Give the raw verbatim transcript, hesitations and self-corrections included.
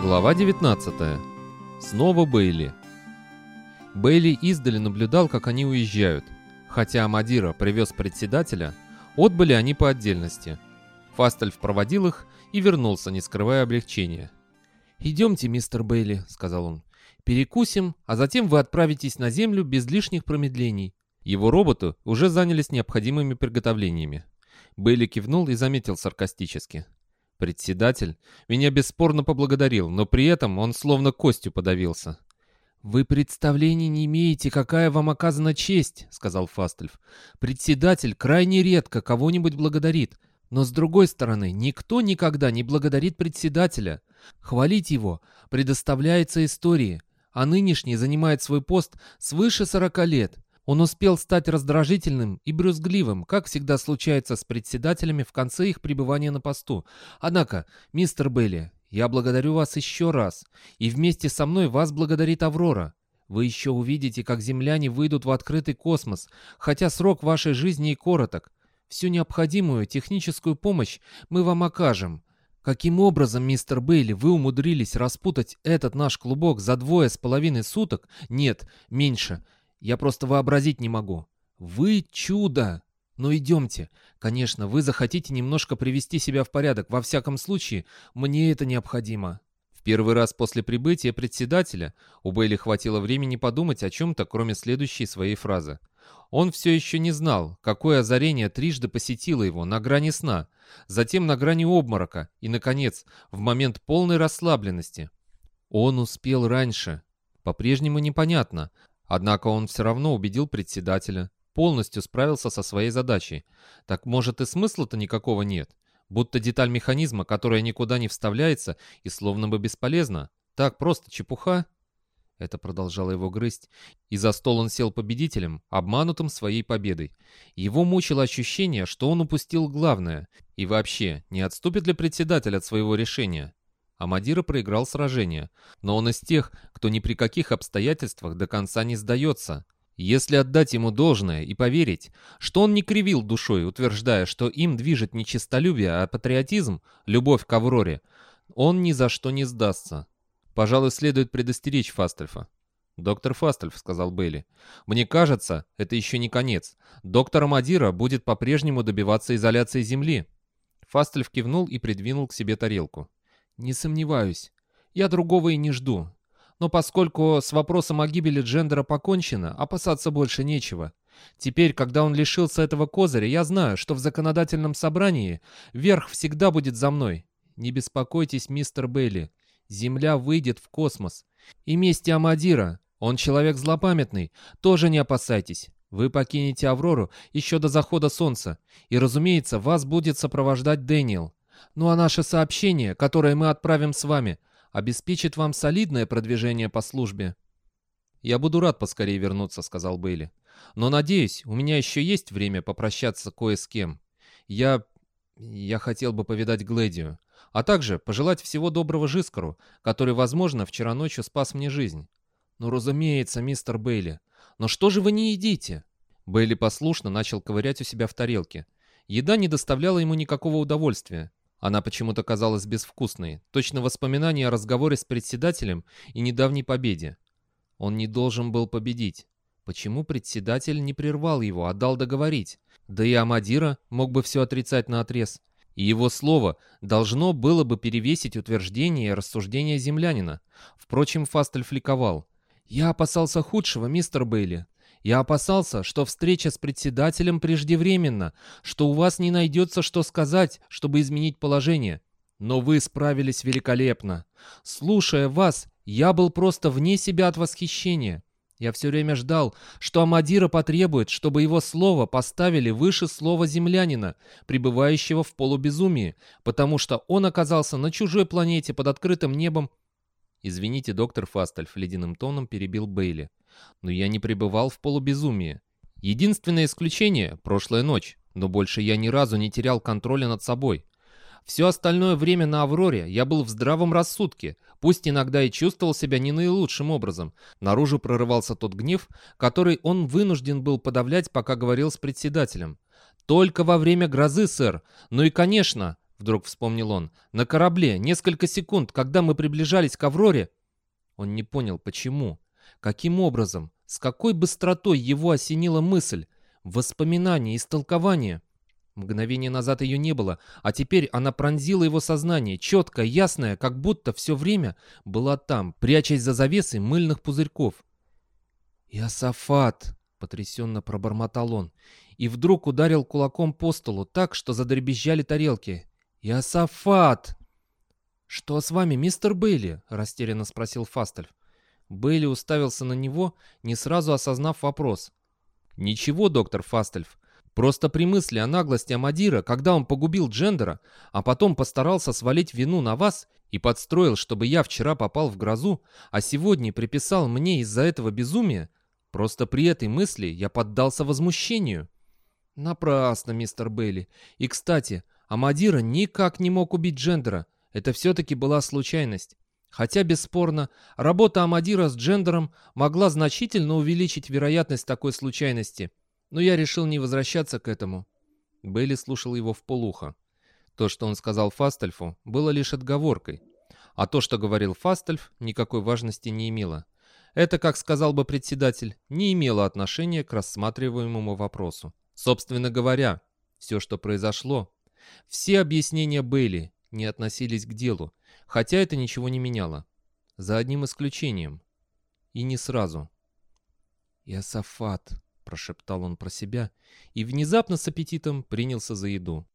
Глава девятнадцатая. Снова Бейли. Бейли издали наблюдал, как они уезжают. Хотя Амадира привез председателя, отбыли они по отдельности. Фастельф проводил их и вернулся, не скрывая облегчения. «Идемте, мистер Бейли», — сказал он. «Перекусим, а затем вы отправитесь на землю без лишних промедлений». Его роботы уже занялись необходимыми приготовлениями. Бейли кивнул и заметил саркастически. «Председатель меня бесспорно поблагодарил, но при этом он словно костью подавился». «Вы представления не имеете, какая вам оказана честь», — сказал Фастельф. «Председатель крайне редко кого-нибудь благодарит, но с другой стороны, никто никогда не благодарит председателя. Хвалить его предоставляется истории, а нынешний занимает свой пост свыше сорока лет. Он успел стать раздражительным и брюзгливым, как всегда случается с председателями в конце их пребывания на посту. Однако, мистер Бейли, я благодарю вас еще раз, и вместе со мной вас благодарит Аврора. Вы еще увидите, как земляне выйдут в открытый космос, хотя срок вашей жизни и короток. Всю необходимую техническую помощь мы вам окажем. Каким образом, мистер Бейли, вы умудрились распутать этот наш клубок за двое с половиной суток? Нет, меньше. Я просто вообразить не могу. Вы чудо! Но идемте. Конечно, вы захотите немножко привести себя в порядок. Во всяком случае, мне это необходимо». В первый раз после прибытия председателя у Бейли хватило времени подумать о чем-то, кроме следующей своей фразы. Он все еще не знал, какое озарение трижды посетило его на грани сна, затем на грани обморока и, наконец, в момент полной расслабленности. Он успел раньше. По-прежнему непонятно. Однако он все равно убедил председателя, полностью справился со своей задачей. Так может и смысла-то никакого нет? Будто деталь механизма, которая никуда не вставляется и словно бы бесполезна. Так просто чепуха. Это продолжало его грызть. И за стол он сел победителем, обманутым своей победой. Его мучило ощущение, что он упустил главное. И вообще, не отступит ли председатель от своего решения? Амадира проиграл сражение, но он из тех, кто ни при каких обстоятельствах до конца не сдается. Если отдать ему должное и поверить, что он не кривил душой, утверждая, что им движет не честолюбие, а патриотизм, любовь к Авроре, он ни за что не сдастся. Пожалуй, следует предостеречь Фастельфа. «Доктор Фастельф», — сказал Бейли, — «мне кажется, это еще не конец. Доктор Амадира будет по-прежнему добиваться изоляции Земли». Фастельф кивнул и придвинул к себе тарелку. «Не сомневаюсь. Я другого и не жду. Но поскольку с вопросом о гибели Джендера покончено, опасаться больше нечего. Теперь, когда он лишился этого козыря, я знаю, что в законодательном собрании верх всегда будет за мной. Не беспокойтесь, мистер Бейли. Земля выйдет в космос. И мести Амадира, он человек злопамятный, тоже не опасайтесь. Вы покинете Аврору еще до захода солнца, и, разумеется, вас будет сопровождать Дэниел. Ну а наше сообщение, которое мы отправим с вами, обеспечит вам солидное продвижение по службе». «Я буду рад поскорее вернуться», — сказал Бейли. «Но, надеюсь, у меня еще есть время попрощаться кое с кем. Я... я хотел бы повидать Гледию, а также пожелать всего доброго Жискару, который, возможно, вчера ночью спас мне жизнь». «Ну, разумеется, мистер Бейли. Но что же вы не едите?» Бейли послушно начал ковырять у себя в тарелке. Еда не доставляла ему никакого удовольствия. Она почему-то казалась безвкусной, точно воспоминание о разговоре с председателем и недавней победе. Он не должен был победить. Почему председатель не прервал его, а дал договорить? Да и Амадира мог бы все отрицать наотрез. И его слово должно было бы перевесить утверждение и рассуждение землянина. Впрочем, Фастельф ликовал. «Я опасался худшего, мистер Бейли. Я опасался, что встреча с председателем преждевременна, что у вас не найдется, что сказать, чтобы изменить положение. Но вы справились великолепно. Слушая вас, я был просто вне себя от восхищения. Я все время ждал, что Амадира потребует, чтобы его слово поставили выше слова землянина, пребывающего в полубезумии, потому что он оказался на чужой планете под открытым небом». «Извините, доктор Фастельф», — ледяным тоном перебил Бейли. «Но я не пребывал в полубезумии. Единственное исключение — прошлая ночь, но больше я ни разу не терял контроля над собой. Все остальное время на Авроре я был в здравом рассудке, пусть иногда и чувствовал себя не наилучшим образом. Наружу прорывался тот гнев, который он вынужден был подавлять, пока говорил с председателем. Только во время грозы, сэр. Ну и, конечно, в Вдруг вспомнил он. «На корабле, несколько секунд, когда мы приближались к Авроре...» Он не понял, почему, каким образом, с какой быстротой его осенила мысль, воспоминание, истолкование. Мгновение назад ее не было, а теперь она пронзила его сознание, четкая, ясная, как будто все время была там, прячась за завесой мыльных пузырьков. «Иосафат!» — потрясенно пробормотал он, и вдруг ударил кулаком по столу так, что задребезжали тарелки. «Иосафат!» «Что с вами, мистер Бейли?» — растерянно спросил Фастельф. Бейли уставился на него, не сразу осознав вопрос. «Ничего, доктор Фастельф. Просто при мысли о наглости Амадира, когда он погубил Джендера, а потом постарался свалить вину на вас и подстроил, чтобы я вчера попал в грозу, а сегодня приписал мне из-за этого безумия, просто при этой мысли я поддался возмущению». «Напрасно, мистер Бейли. И, кстати, Амадира никак не мог убить Джендера. Это все-таки была случайность. Хотя, бесспорно, работа Амадира с Джендером могла значительно увеличить вероятность такой случайности. Но я решил не возвращаться к этому». Бейли слушал его вполуха. То, что он сказал Фастельфу, было лишь отговоркой. А то, что говорил Фастельф, никакой важности не имело. Это, как сказал бы председатель, не имело отношения к рассматриваемому вопросу. Собственно говоря, все, что произошло, все объяснения Бейли не относились к делу, хотя это ничего не меняло. За одним исключением. И не сразу. «Иосафат», — прошептал он про себя, и внезапно с аппетитом принялся за еду.